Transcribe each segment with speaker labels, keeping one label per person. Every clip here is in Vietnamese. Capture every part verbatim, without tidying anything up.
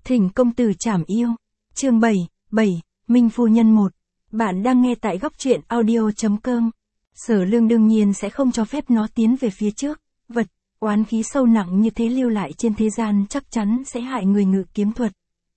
Speaker 1: Thỉnh công tử trảm yêu. Chương bảy, bảy, Minh phu nhân một. Bạn đang nghe tại góc truyện audio chấm com. Sở Lương đương nhiên sẽ không cho phép nó tiến về phía trước, vật, oán khí sâu nặng như thế lưu lại trên thế gian chắc chắn sẽ hại người ngự kiếm thuật.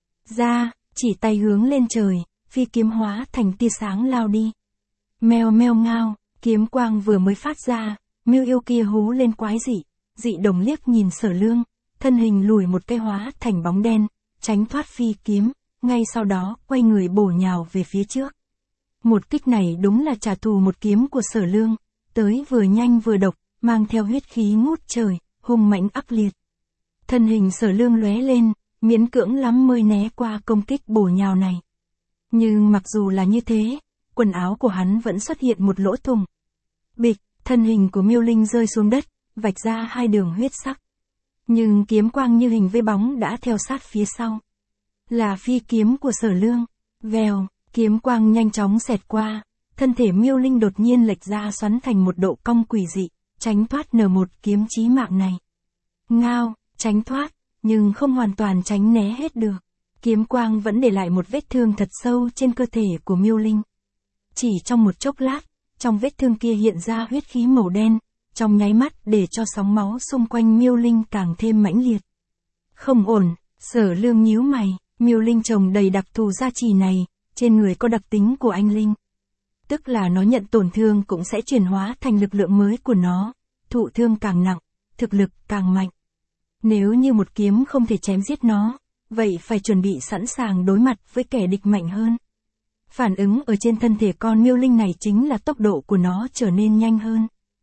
Speaker 1: Ra, chỉ tay hướng lên trời, phi kiếm hóa thành tia sáng lao đi. Meo meo ngao, kiếm quang vừa mới phát ra, miêu yêu kia hú lên quái dị, dị đồng liếc nhìn Sở Lương, thân hình lùi một cái hóa thành bóng đen, tránh thoát phi kiếm, ngay sau đó quay người bổ nhào về phía trước. Một kích này đúng là trả thù một kiếm của Sở Lương, tới vừa nhanh vừa độc, mang theo huyết khí ngút trời, hung mãnh ác liệt. Thân hình Sở Lương lóe lên, miễn cưỡng lắm mới né qua công kích bổ nhào này. Nhưng mặc dù là như thế, quần áo của hắn vẫn xuất hiện một lỗ thủng. Bịch, thân hình của Miêu Linh rơi xuống đất, vạch ra hai đường huyết sắc. Nhưng kiếm quang như hình với bóng đã theo sát phía sau. Là phi kiếm của Sở Lương. Vèo, kiếm quang nhanh chóng xẹt qua, thân thể Miêu Linh đột nhiên lệch ra xoắn thành một độ cong quỷ dị, tránh thoát nở một kiếm chí mạng này. Ngao, tránh thoát, nhưng không hoàn toàn tránh né hết được. Kiếm quang vẫn để lại một vết thương thật sâu trên cơ thể của Miêu Linh. Chỉ trong một chốc lát, trong vết thương kia hiện ra huyết khí màu đen, trong nháy mắt để cho sóng máu xung quanh Miêu Linh càng thêm mãnh liệt. Không ổn, Sở Lương nhíu mày, Miêu Linh trồng đầy đặc thù gia trì này, trên người có đặc tính của anh linh. Tức là nó nhận tổn thương cũng sẽ chuyển hóa thành lực lượng mới của nó, thụ thương càng nặng, thực lực càng mạnh. Nếu như một kiếm không thể chém giết nó, vậy phải chuẩn bị sẵn sàng đối mặt với kẻ địch mạnh hơn. Phản ứng ở trên thân thể con Miêu Linh này chính là tốc độ của nó trở nên nhanh hơn.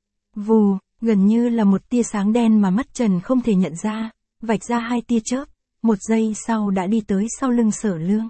Speaker 1: Vù, gần như là một tia sáng đen mà mắt trần không thể nhận ra, vạch ra hai tia chớp, một giây sau đã đi tới sau lưng Sở Lương.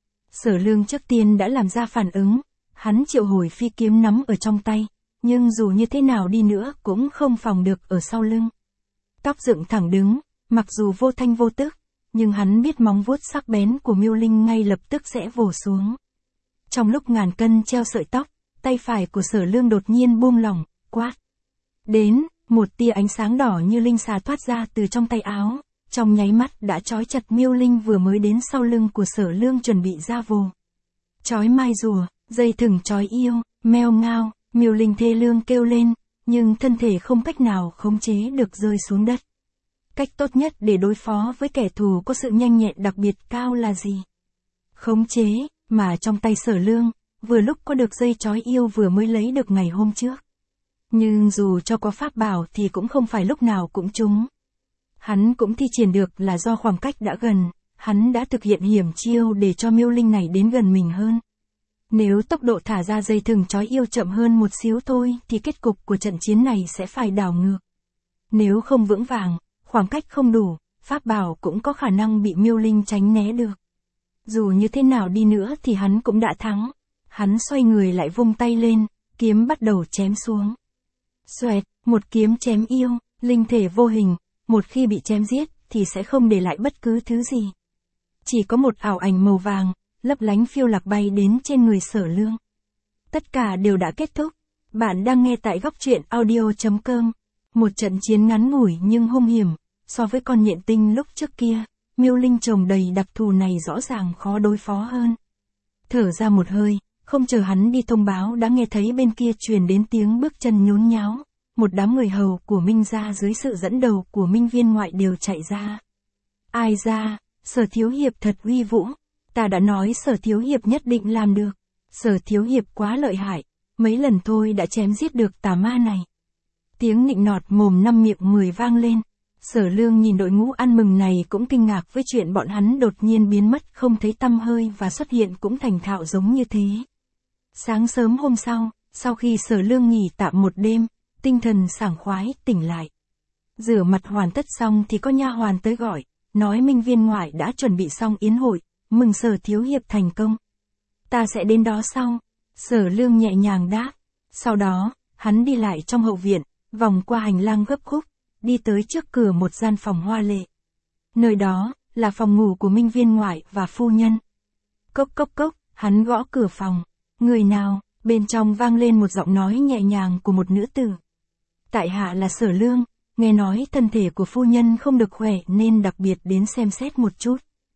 Speaker 1: Sở Lương trước tiên đã làm ra phản ứng, hắn triệu hồi phi kiếm nắm ở trong tay, nhưng dù như thế nào đi nữa cũng không phòng được ở sau lưng. Tóc dựng thẳng đứng, mặc dù vô thanh vô tức, nhưng hắn biết móng vuốt sắc bén của Miêu Linh ngay lập tức sẽ vồ xuống. Trong lúc ngàn cân treo sợi tóc, tay phải của Sở Lương đột nhiên buông lỏng, quát. Đến, một tia ánh sáng đỏ như linh xà thoát ra từ trong tay áo, trong nháy mắt đã trói chặt Miêu Linh vừa mới đến sau lưng của Sở Lương chuẩn bị ra vồ. Trói mai rùa, dây thừng trói yêu, meo ngao, Miêu Linh thê lương kêu lên, nhưng thân thể không cách nào khống chế được rơi xuống đất. Cách tốt nhất để đối phó với kẻ thù có sự nhanh nhẹn đặc biệt cao là gì? Khống chế, mà trong tay Sở Lương, vừa lúc có được dây trói yêu vừa mới lấy được ngày hôm trước. Nhưng dù cho có pháp bảo thì cũng không phải lúc nào cũng trúng. Hắn cũng thi triển được là do khoảng cách đã gần, hắn đã thực hiện hiểm chiêu để cho Miêu Linh này đến gần mình hơn. Nếu tốc độ thả ra dây thừng trói yêu chậm hơn một xíu thôi thì kết cục của trận chiến này sẽ phải đảo ngược. Nếu không vững vàng, khoảng cách không đủ, pháp bảo cũng có khả năng bị Miêu Linh tránh né được. Dù như thế nào đi nữa thì hắn cũng đã thắng. Hắn xoay người lại vung tay lên, kiếm bắt đầu chém xuống. Xoẹt, một kiếm chém yêu, linh thể vô hình, một khi bị chém giết thì sẽ không để lại bất cứ thứ gì. Chỉ có một ảo ảnh màu vàng, lấp lánh phiêu lạc bay đến trên người Sở Lương. Tất cả đều đã kết thúc. Bạn đang nghe tại góc truyện audio chấm com. Một trận chiến ngắn ngủi nhưng hung hiểm, so với con nhện tinh lúc trước kia, Miêu Linh trồng đầy đặc thù này rõ ràng khó đối phó hơn. Thở ra một hơi, không chờ hắn đi thông báo đã nghe thấy bên kia truyền đến tiếng bước chân nhốn nháo. Một đám người hầu của Minh gia dưới sự dẫn đầu của Minh Viên Ngoại đều chạy ra. Ai ra, Sở Thiếu Hiệp thật uy vũ. Ta đã nói Sở Thiếu Hiệp nhất định làm được. Sở Thiếu Hiệp quá lợi hại, mấy lần thôi đã chém giết được tà ma này. Tiếng nịnh nọt mồm năm miệng mười vang lên. Sở Lương nhìn đội ngũ ăn mừng này cũng kinh ngạc với chuyện bọn hắn đột nhiên biến mất không thấy tăm hơi và xuất hiện cũng thành thạo giống như thế. Sáng sớm hôm sau, sau khi Sở Lương nghỉ tạm một đêm, tinh thần sảng khoái tỉnh lại. Rửa mặt hoàn tất xong thì có nha hoàn tới gọi, nói Minh Viên Ngoại đã chuẩn bị xong yến hội, mừng Sở Thiếu Hiệp thành công. Ta sẽ đến đó sau. Sở Lương nhẹ nhàng đáp. Sau đó, hắn đi lại trong hậu viện, vòng qua hành lang gấp khúc, đi tới trước cửa một gian phòng hoa lệ. Nơi đó, là phòng ngủ của Minh Viên Ngoại và phu nhân. Cốc cốc cốc, hắn gõ cửa phòng. Người nào, bên trong vang lên một giọng nói nhẹ nhàng của một nữ tử. Tại hạ là Sở Lương, nghe nói thân thể của phu nhân không được khỏe nên đặc biệt đến xem xét một chút.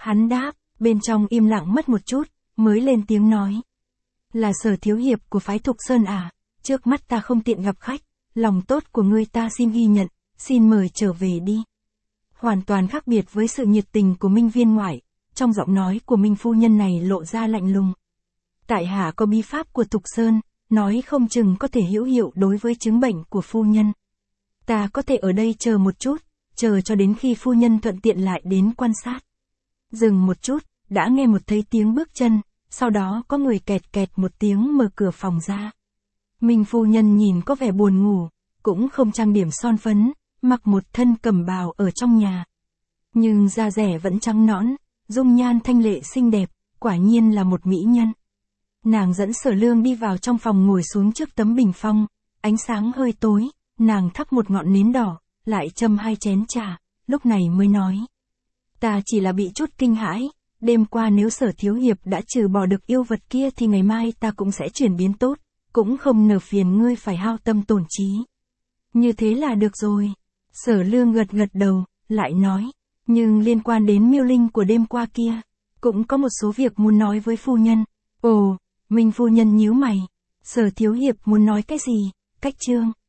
Speaker 1: Hắn đáp, bên trong im lặng mất một chút, mới lên tiếng nói. Là Sở thiếu hiệp của phái Thục Sơn à, trước mắt ta không tiện gặp khách, lòng tốt của ngươi ta xin ghi nhận, xin mời trở về đi. Hoàn toàn khác biệt với sự nhiệt tình của Minh viên ngoại, trong giọng nói của Minh phu nhân này lộ ra lạnh lùng. Tại hạ có bí pháp của Thục Sơn, nói không chừng có thể hữu hiệu đối với chứng bệnh của phu nhân. Ta có thể ở đây chờ một chút, chờ cho đến khi phu nhân thuận tiện lại đến quan sát. Dừng một chút, đã nghe một thấy tiếng bước chân, sau đó có người kẹt kẹt một tiếng mở cửa phòng ra. Minh phu nhân nhìn có vẻ buồn ngủ, cũng không trang điểm son phấn, mặc một thân cẩm bào ở trong nhà. Nhưng da rẻ vẫn trắng nõn, dung nhan thanh lệ xinh đẹp, quả nhiên là một mỹ nhân. Nàng dẫn Sở Lương đi vào trong phòng ngồi xuống trước tấm bình phong, ánh sáng hơi tối, nàng thắp một ngọn nến đỏ, lại châm hai chén trà, lúc này mới nói. Ta chỉ là bị chút kinh hãi, đêm qua nếu Sở thiếu hiệp đã trừ bỏ được yêu vật kia thì ngày mai ta cũng sẽ chuyển biến tốt, cũng không nở phiền ngươi phải hao tâm tổn trí. Như thế là được rồi. Sở Lương gật gật đầu, lại nói, nhưng liên quan đến miêu linh của đêm qua kia, cũng có một số việc muốn nói với phu nhân. Ồ, Minh phu nhân nhíu mày, Sở thiếu hiệp muốn nói cái gì? Cách chương